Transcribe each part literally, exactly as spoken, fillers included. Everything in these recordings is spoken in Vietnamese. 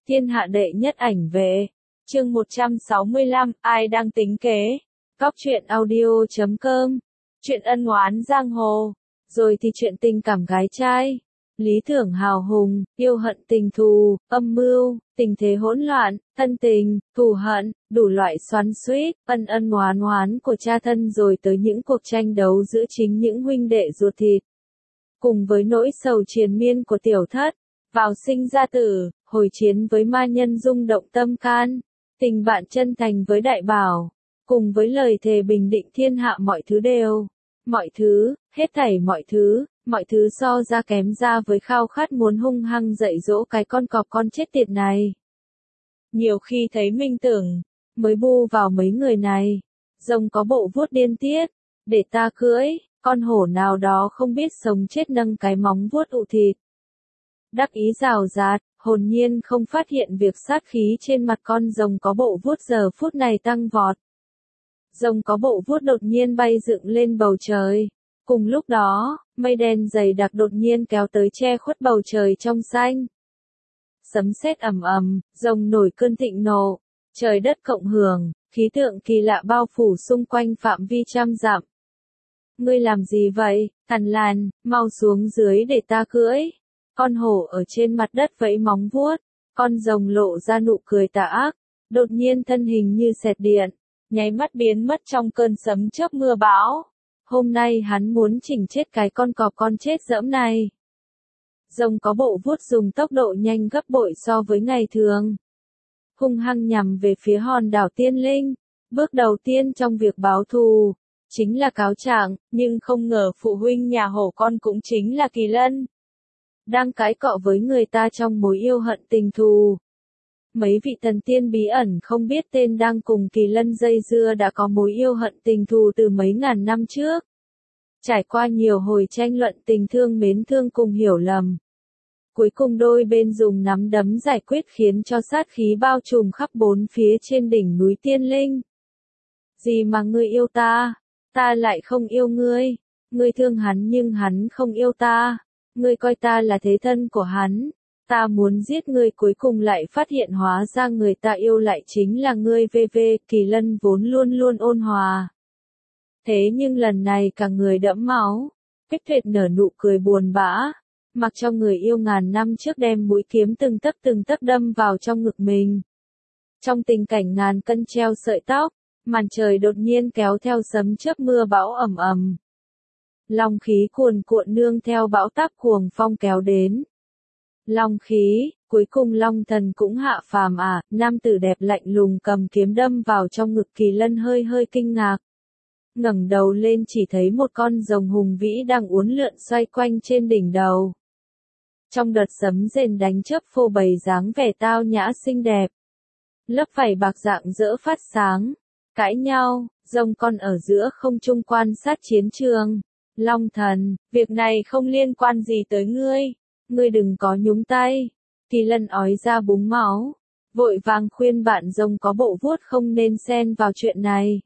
Thiên hạ đệ nhất ảnh vệ. Chương một trăm sáu mươi lăm, ai đang tính kế? Góc truyện audio chấm com. Chuyện ân oán giang hồ. Rồi thì chuyện tình cảm gái trai. Lý tưởng hào hùng, yêu hận tình thù, âm mưu, tình thế hỗn loạn, thân tình, thù hận, đủ loại xoắn xuýt, ân ân oán oán của cha thân rồi tới những cuộc tranh đấu giữa chính những huynh đệ ruột thịt. Cùng với nỗi sầu triền miên của tiểu thất, vào sinh ra tử, hồi chiến với ma nhân rung động tâm can, tình bạn chân thành với đại bảo, cùng với lời thề bình định thiên hạ mọi thứ đều, mọi thứ, hết thảy mọi thứ, mọi thứ so ra kém ra với khao khát muốn hung hăng dạy dỗ cái con cọp con chết tiệt này. Nhiều khi thấy minh tưởng, mới bu vào mấy người này, rồng có bộ vuốt điên tiết, để ta cưỡi, con hổ nào đó không biết sống chết nâng cái móng vuốt ụ thịt. Đắc ý rào rạt, hồn nhiên không phát hiện việc sát khí trên mặt con rồng có bộ vuốt giờ phút này tăng vọt. Rồng có bộ vuốt đột nhiên bay dựng lên bầu trời. Cùng lúc đó, mây đen dày đặc đột nhiên kéo tới che khuất bầu trời trong xanh. Sấm sét ầm ầm, rồng nổi cơn thịnh nộ, trời đất cộng hưởng, khí tượng kỳ lạ bao phủ xung quanh phạm vi trăm dặm. Ngươi làm gì vậy, Tần Lan, mau xuống dưới để ta cưỡi. Con hổ ở trên mặt đất vẫy móng vuốt, con rồng lộ ra nụ cười tà ác, đột nhiên thân hình như xẹt điện, nháy mắt biến mất trong cơn sấm chớp mưa bão. Hôm nay hắn muốn chỉnh chết cái con cọp con chết dẫm này. Rồng có bộ vuốt dùng tốc độ nhanh gấp bội so với ngày thường. Hung hăng nhằm về phía hòn đảo Tiên Linh. Bước đầu tiên trong việc báo thù, chính là cáo trạng, nhưng không ngờ phụ huynh nhà hổ con cũng chính là Kỳ Lân. Đang cãi cọ với người ta trong mối yêu hận tình thù. Mấy vị thần tiên bí ẩn không biết tên đang cùng Kỳ Lân dây dưa đã có mối yêu hận tình thù từ mấy ngàn năm trước. Trải qua nhiều hồi tranh luận tình thương mến thương cùng hiểu lầm. Cuối cùng đôi bên dùng nắm đấm giải quyết khiến cho sát khí bao trùm khắp bốn phía trên đỉnh núi Tiên Linh. Gì mà ngươi yêu ta, ta lại không yêu ngươi. Ngươi thương hắn nhưng hắn không yêu ta. Ngươi coi ta là thế thân của hắn. Ta muốn giết ngươi, cuối cùng lại phát hiện hóa ra người ta yêu lại chính là ngươi. vê vê. Kỳ Lân vốn luôn luôn ôn hòa. Thế nhưng lần này cả người đẫm máu. Bích Tuyệt nở nụ cười buồn bã. Mặc cho người yêu ngàn năm trước đem mũi kiếm từng tấc từng tấc đâm vào trong ngực mình. Trong tình cảnh ngàn cân treo sợi tóc, màn trời đột nhiên kéo theo sấm chớp mưa bão ầm ầm. Long khí cuồn cuộn nương theo bão táp cuồng phong kéo đến. Long khí, cuối cùng Long thần cũng hạ phàm à, nam tử đẹp lạnh lùng cầm kiếm đâm vào trong ngực Kỳ Lân hơi hơi kinh ngạc. Ngẩng đầu lên chỉ thấy một con rồng hùng vĩ đang uốn lượn xoay quanh trên đỉnh đầu. Trong đợt sấm rền đánh chớp phô bày dáng vẻ tao nhã xinh đẹp. Lớp vảy bạc rạng rỡ phát sáng, cãi nhau, rồng con ở giữa không trung quan sát chiến trường. Long thần, việc này không liên quan gì tới ngươi, ngươi đừng có nhúng tay. Kỳ Lân ói ra búng máu, vội vàng khuyên bạn rồng có bộ vuốt không nên xen vào chuyện này.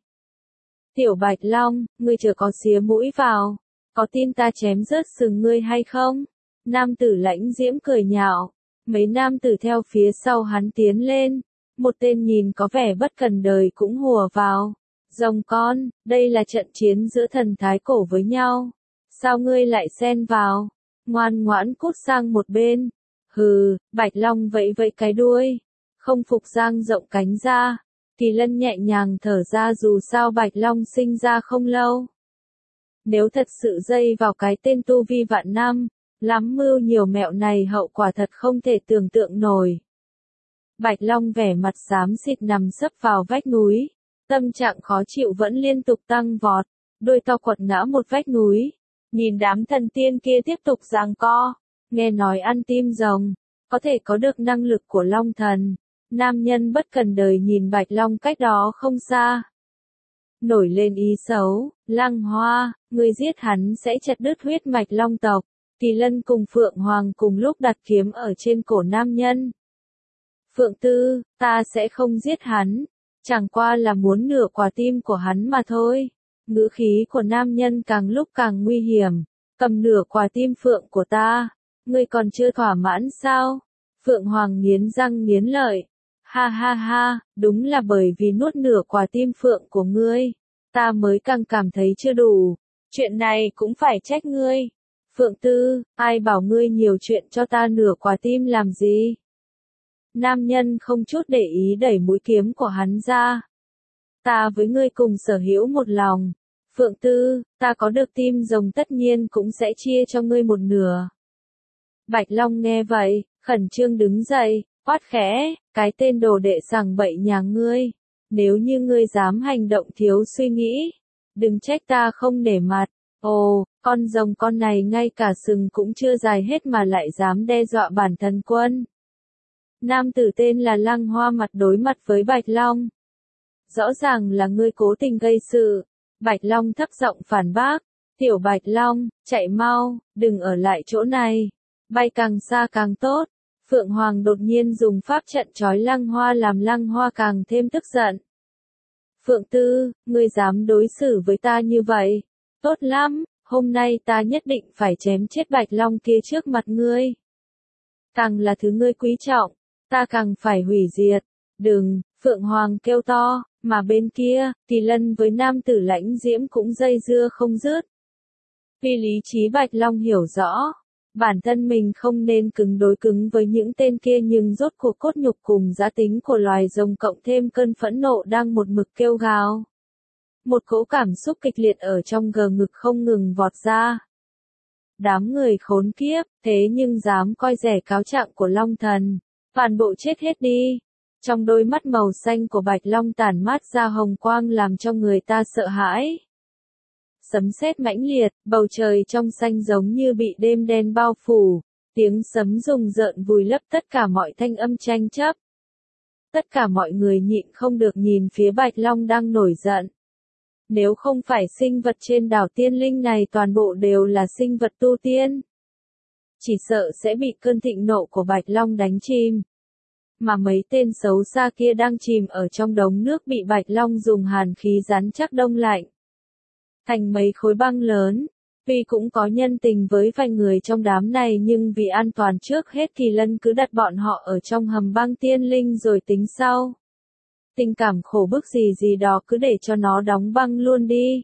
Tiểu Bạch Long, ngươi chưa có xía mũi vào, có tin ta chém rớt sừng ngươi hay không? Nam tử lãnh diễm cười nhạo, mấy nam tử theo phía sau hắn tiến lên, một tên nhìn có vẻ bất cần đời cũng hùa vào. Rồng con, đây là trận chiến giữa thần thái cổ với nhau. Sao ngươi lại xen vào? Ngoan ngoãn cút sang một bên. Hừ, Bạch Long vẫy vẫy cái đuôi. Không phục giang rộng cánh ra. Kỳ Lân nhẹ nhàng thở ra, dù sao Bạch Long sinh ra không lâu. Nếu thật sự dây vào cái tên tu vi vạn năm, lắm mưu nhiều mẹo này hậu quả thật không thể tưởng tượng nổi. Bạch Long vẻ mặt xám xịt nằm sấp vào vách núi. Tâm trạng khó chịu vẫn liên tục tăng vọt, đôi to quật ngã một vách núi. Nhìn đám thần tiên kia tiếp tục giằng co, nghe nói ăn tim rồng, có thể có được năng lực của Long thần. Nam nhân bất cần đời nhìn Bạch Long cách đó không xa. Nổi lên ý xấu, Lăng Hoa, người giết hắn sẽ chặt đứt huyết mạch Long tộc. Kỳ Lân cùng Phượng Hoàng cùng lúc đặt kiếm ở trên cổ nam nhân. Phượng Tư, ta sẽ không giết hắn. Chẳng qua là muốn nửa quả tim của hắn mà thôi. Ngữ khí của nam nhân càng lúc càng nguy hiểm. Cầm nửa quả tim Phượng của ta. Ngươi còn chưa thỏa mãn sao? Phượng Hoàng nghiến răng nghiến lợi. Ha ha ha, đúng là bởi vì nuốt nửa quả tim phượng của ngươi, ta mới càng cảm thấy chưa đủ. Chuyện này cũng phải trách ngươi. Phượng Tư, ai bảo ngươi nhiều chuyện cho ta nửa quả tim làm gì? Nam nhân không chút để ý đẩy mũi kiếm của hắn ra. Ta với ngươi cùng sở hữu một lòng. Phượng Tư, ta có được tim rồng tất nhiên cũng sẽ chia cho ngươi một nửa. Bạch Long nghe vậy, khẩn trương đứng dậy, quát khẽ, cái tên đồ đệ sằng bậy nhà ngươi. Nếu như ngươi dám hành động thiếu suy nghĩ, đừng trách ta không nể mặt. Ồ, con rồng con này ngay cả sừng cũng chưa dài hết mà lại dám đe dọa bản thân quân. Nam tử tên là Lăng Hoa mặt đối mặt với Bạch Long. Rõ ràng là ngươi cố tình gây sự. Bạch Long thấp giọng phản bác. Tiểu Bạch Long, chạy mau, đừng ở lại chỗ này. Bay càng xa càng tốt. Phượng Hoàng đột nhiên dùng pháp trận trói Lăng Hoa làm Lăng Hoa càng thêm tức giận. Phượng Tư, ngươi dám đối xử với ta như vậy? Tốt lắm, hôm nay ta nhất định phải chém chết Bạch Long kia trước mặt ngươi. Càng là thứ ngươi quý trọng, ta càng phải hủy diệt. Đừng, Phượng Hoàng kêu to, mà bên kia, Kỳ Lân với nam tử Lãnh Diễm cũng dây dưa không dứt. Vì lý trí Bạch Long hiểu rõ, bản thân mình không nên cứng đối cứng với những tên kia nhưng rốt cuộc cốt nhục cùng giá tính của loài rồng cộng thêm cơn phẫn nộ đang một mực kêu gào. Một cỗ cảm xúc kịch liệt ở trong gờ ngực không ngừng vọt ra. Đám người khốn kiếp, thế nhưng dám coi rẻ cáo trạng của Long Thần, toàn bộ chết hết đi. Trong đôi mắt màu xanh của Bạch Long tản mát ra hồng quang làm cho người ta sợ hãi. Sấm sét mãnh liệt, bầu trời trong xanh giống như bị đêm đen bao phủ, tiếng sấm rùng rợn vùi lấp tất cả mọi thanh âm tranh chấp. Tất cả mọi người nhịn không được nhìn phía Bạch Long đang nổi giận. Nếu không phải sinh vật trên đảo tiên linh này toàn bộ đều là sinh vật tu tiên, chỉ sợ sẽ bị cơn thịnh nộ của Bạch Long đánh chìm. Mà mấy tên xấu xa kia đang chìm ở trong đống nước bị Bạch Long dùng hàn khí rắn chắc đông lạnh thành mấy khối băng lớn. Tuy cũng có nhân tình với vài người trong đám này nhưng vì an toàn trước hết Kỳ Lân cứ đặt bọn họ ở trong hầm băng tiên linh rồi tính sau. Tình cảm khổ bức gì gì đó cứ để cho nó đóng băng luôn đi.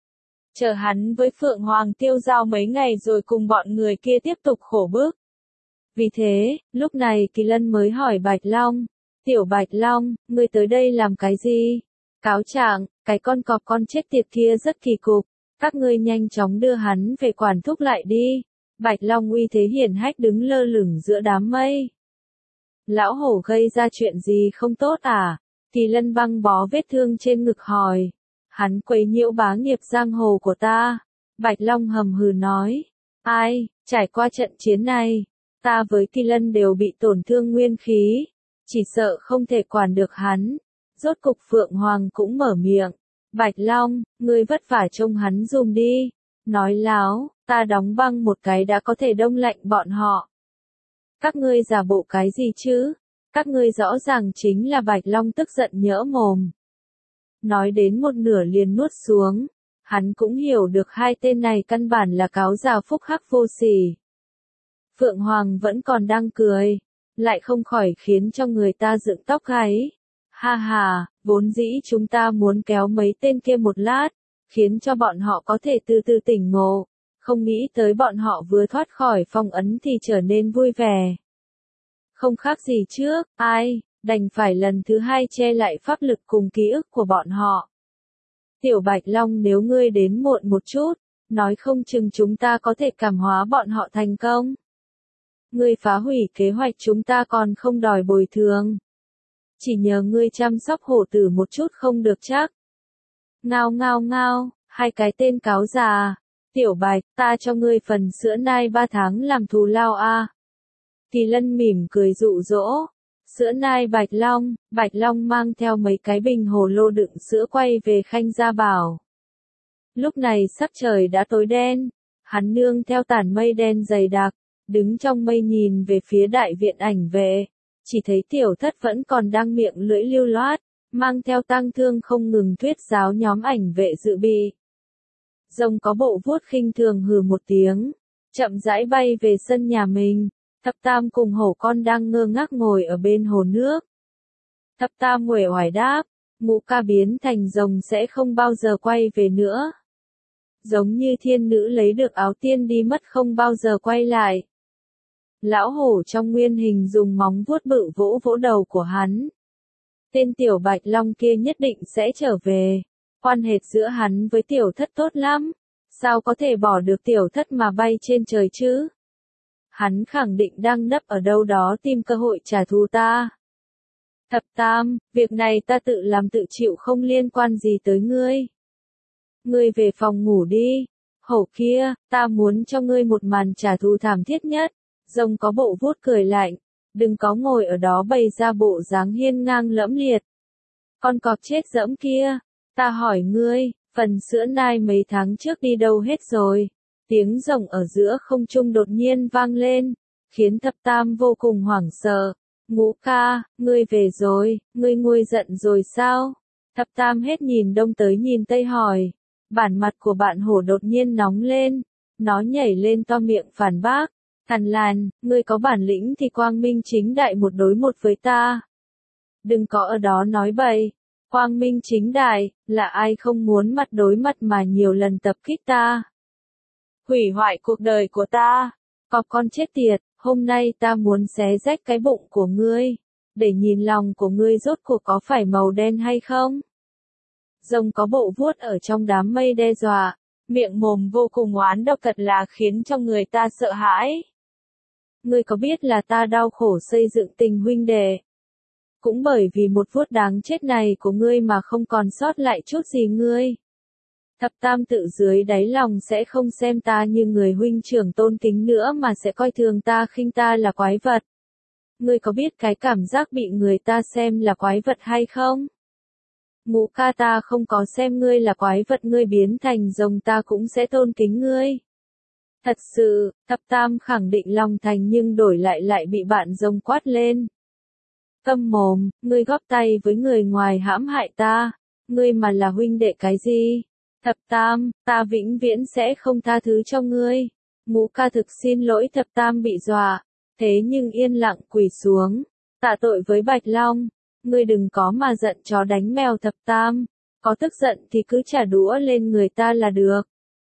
Chờ hắn với Phượng Hoàng tiêu dao mấy ngày rồi cùng bọn người kia tiếp tục khổ bức. Vì thế, lúc này Kỳ Lân mới hỏi Bạch Long, Tiểu Bạch Long, ngươi tới đây làm cái gì? Cáo trạng, cái con cọp con chết tiệt kia rất kỳ cục, các ngươi nhanh chóng đưa hắn về quản thúc lại đi. Bạch Long uy thế hiển hách đứng lơ lửng giữa đám mây. Lão hổ gây ra chuyện gì không tốt à? Kỳ Lân băng bó vết thương trên ngực hỏi. Hắn quấy nhiễu bá nghiệp giang hồ của ta. Bạch Long hầm hừ nói. Ai, trải qua trận chiến này, ta với Kỳ Lân đều bị tổn thương nguyên khí. Chỉ sợ không thể quản được hắn. Rốt cục Phượng Hoàng cũng mở miệng. Bạch Long, ngươi vất vả trông hắn dùm đi. Nói láo, ta đóng băng một cái đã có thể đông lạnh bọn họ. Các ngươi giả bộ cái gì chứ? Các ngươi rõ ràng chính là Bạch Long tức giận nhỡ mồm. Nói đến một nửa liền nuốt xuống. Hắn cũng hiểu được hai tên này căn bản là cáo già phúc hắc vô sỉ. Phượng Hoàng vẫn còn đang cười. Lại không khỏi khiến cho người ta dựng tóc gáy. Ha ha, vốn dĩ chúng ta muốn kéo mấy tên kia một lát, khiến cho bọn họ có thể từ từ tỉnh ngộ. Không nghĩ tới bọn họ vừa thoát khỏi phong ấn thì trở nên vui vẻ. Không khác gì trước, ai, đành phải lần thứ hai che lại pháp lực cùng ký ức của bọn họ. Tiểu Bạch Long nếu ngươi đến muộn một chút, nói không chừng chúng ta có thể cảm hóa bọn họ thành công. Ngươi phá hủy kế hoạch chúng ta còn không đòi bồi thường. Chỉ nhờ ngươi chăm sóc hổ tử một chút không được chắc. Ngao ngao ngao, hai cái tên cáo già. Tiểu Bạch, ta cho ngươi phần sữa nai ba tháng làm thù lao a. Kỳ Lân mỉm cười dụ dỗ. Sữa nai Bạch Long, Bạch Long mang theo mấy cái bình hồ lô đựng sữa quay về Khanh Gia Bảo. Lúc này sắc trời đã tối đen, hắn nương theo tàn mây đen dày đặc, đứng trong mây nhìn về phía đại viện ảnh vệ, chỉ thấy tiểu thất vẫn còn đang miệng lưỡi lưu loát, mang theo tang thương không ngừng thuyết giáo nhóm ảnh vệ dự bị. Rồng có bộ vuốt khinh thường hừ một tiếng, chậm rãi bay về sân nhà mình. Thập Tam cùng hổ con đang ngơ ngác ngồi ở bên hồ nước. Thập Tam uể oải đáp, Ngũ ca biến thành rồng sẽ không bao giờ quay về nữa. Giống như thiên nữ lấy được áo tiên đi mất không bao giờ quay lại. Lão hổ trong nguyên hình dùng móng vuốt bự vỗ vỗ đầu của hắn. Tên tiểu bạch long kia nhất định sẽ trở về. Quan hệ giữa hắn với tiểu thất tốt lắm. Sao có thể bỏ được tiểu thất mà bay trên trời chứ? Hắn khẳng định đang nấp ở đâu đó tìm cơ hội trả thù ta. Thập Tam, việc này ta tự làm tự chịu không liên quan gì tới ngươi. Ngươi về phòng ngủ đi. Hổ kia, ta muốn cho ngươi một màn trả thù thảm thiết nhất. Rồng có bộ vuốt cười lạnh. Đừng có ngồi ở đó bày ra bộ dáng hiên ngang lẫm liệt. Con cọp chết dẫm kia, ta hỏi ngươi, phần sữa nai mấy tháng trước đi đâu hết rồi? Tiếng rồng ở giữa không trung đột nhiên vang lên, khiến Thập Tam vô cùng hoảng sợ. Ngũ ca, ngươi về rồi, ngươi nguôi giận rồi sao? Thập Tam hết nhìn đông tới nhìn tây hỏi. Bản mặt của bạn hổ đột nhiên nóng lên, nó nhảy lên to miệng phản bác. Thằn làn, ngươi có bản lĩnh thì quang minh chính đại một đối một với ta. Đừng có ở đó nói bậy. Quang minh chính đại, là ai không muốn mặt đối mặt mà nhiều lần tập kích ta. Hủy hoại cuộc đời của ta. Cọp con chết tiệt, hôm nay ta muốn xé rách cái bụng của ngươi. Để nhìn lòng của ngươi rốt cuộc có phải màu đen hay không. Rồng có bộ vuốt ở trong đám mây đe dọa. Miệng mồm vô cùng oán độc thật là khiến cho người ta sợ hãi. Ngươi có biết là ta đau khổ xây dựng tình huynh đệ. Cũng bởi vì một vuốt đáng chết này của ngươi mà không còn sót lại chút gì ngươi. Thập Tam tự dưới đáy lòng sẽ không xem ta như người huynh trưởng tôn kính nữa mà sẽ coi thường ta khinh ta là quái vật. Ngươi có biết cái cảm giác bị người ta xem là quái vật hay không? Ngũ ca ta không có xem ngươi là quái vật, ngươi biến thành rồng ta cũng sẽ tôn kính ngươi. Thật sự, Thập Tam khẳng định lòng thành nhưng đổi lại lại bị bạn rồng quát lên. Câm mồm, ngươi góp tay với người ngoài hãm hại ta, ngươi mà là huynh đệ cái gì? Thập Tam, ta vĩnh viễn sẽ không tha thứ cho ngươi. Ngũ ca thực xin lỗi. Thập Tam bị dọa, thế nhưng yên lặng quỳ xuống, tạ tội với Bạch Long. Ngươi đừng có mà giận chó đánh mèo. Thập Tam, có tức giận thì cứ trả đũa lên người ta là được.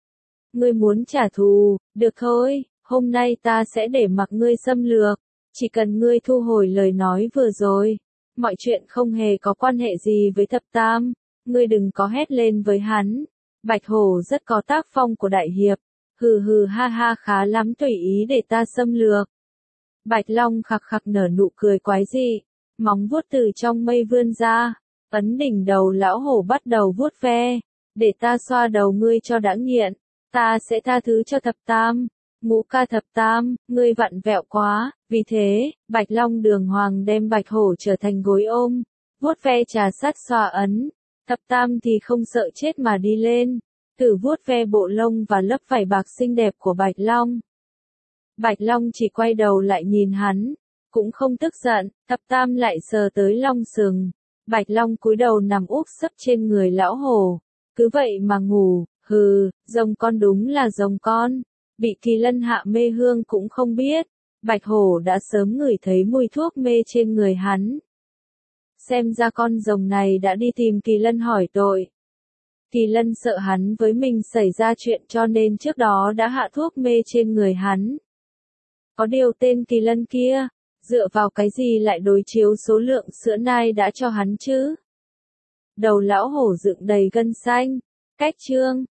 Ngươi muốn trả thù, được thôi, hôm nay ta sẽ để mặc ngươi xâm lược, chỉ cần ngươi thu hồi lời nói vừa rồi. Mọi chuyện không hề có quan hệ gì với Thập Tam, ngươi đừng có hét lên với hắn. Bạch Hổ rất có tác phong của đại hiệp, hừ hừ ha ha khá lắm, tùy ý để ta xâm lược. Bạch Long khặc khặc nở nụ cười quái dị, móng vuốt từ trong mây vươn ra, ấn đỉnh đầu lão hổ bắt đầu vuốt ve, để ta xoa đầu ngươi cho đã nghiện, ta sẽ tha thứ cho Thập Tam. Ngũ ca Thập Tam, ngươi vặn vẹo quá, vì thế, Bạch Long đường hoàng đem Bạch Hổ trở thành gối ôm, vuốt ve trà sát xoa ấn. Thập Tam thì không sợ chết mà đi lên, thử vuốt ve bộ lông và lớp vảy bạc xinh đẹp của Bạch Long. Bạch Long chỉ quay đầu lại nhìn hắn, cũng không tức giận. Thập Tam lại sờ tới long sừng. Bạch Long cúi đầu nằm úp sấp trên người lão hổ, cứ vậy mà ngủ. Hừ, rồng con đúng là rồng con, bị Kỳ Lân hạ mê hương cũng không biết. Bạch Hổ đã sớm ngửi thấy mùi thuốc mê trên người hắn. Xem ra con rồng này đã đi tìm Kỳ Lân hỏi tội. Kỳ Lân sợ hắn với mình xảy ra chuyện cho nên trước đó đã hạ thuốc mê trên người hắn. Có điều tên Kỳ Lân kia, dựa vào cái gì lại đối chiếu số lượng sữa nai đã cho hắn chứ? Đầu lão hổ dựng đầy gân xanh. Cách chương